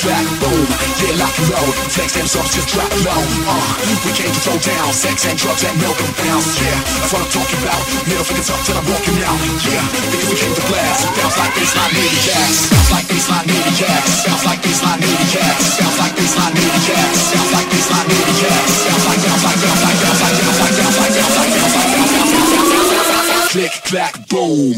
clack, boom, yeah, lock and load. Flex them songs, just drop low. We came to throw down sex and drugs and milk and bounce. Yeah, that's what I'm talking about. Middle fingers up till I'm walking out. Yeah, because we came to blast. Bounce like baseline maniacs. Bounce like baseline maniacs. Bounce like baseline maniacs. Bounce like baseline maniacs. Bounce like baseline maniacs. Bounce like bounce like bounce like bounce like bounce like bounce like bounce like bounce like bounce like bounce like click clack boom.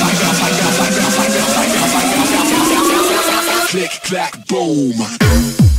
Click, clack, boom.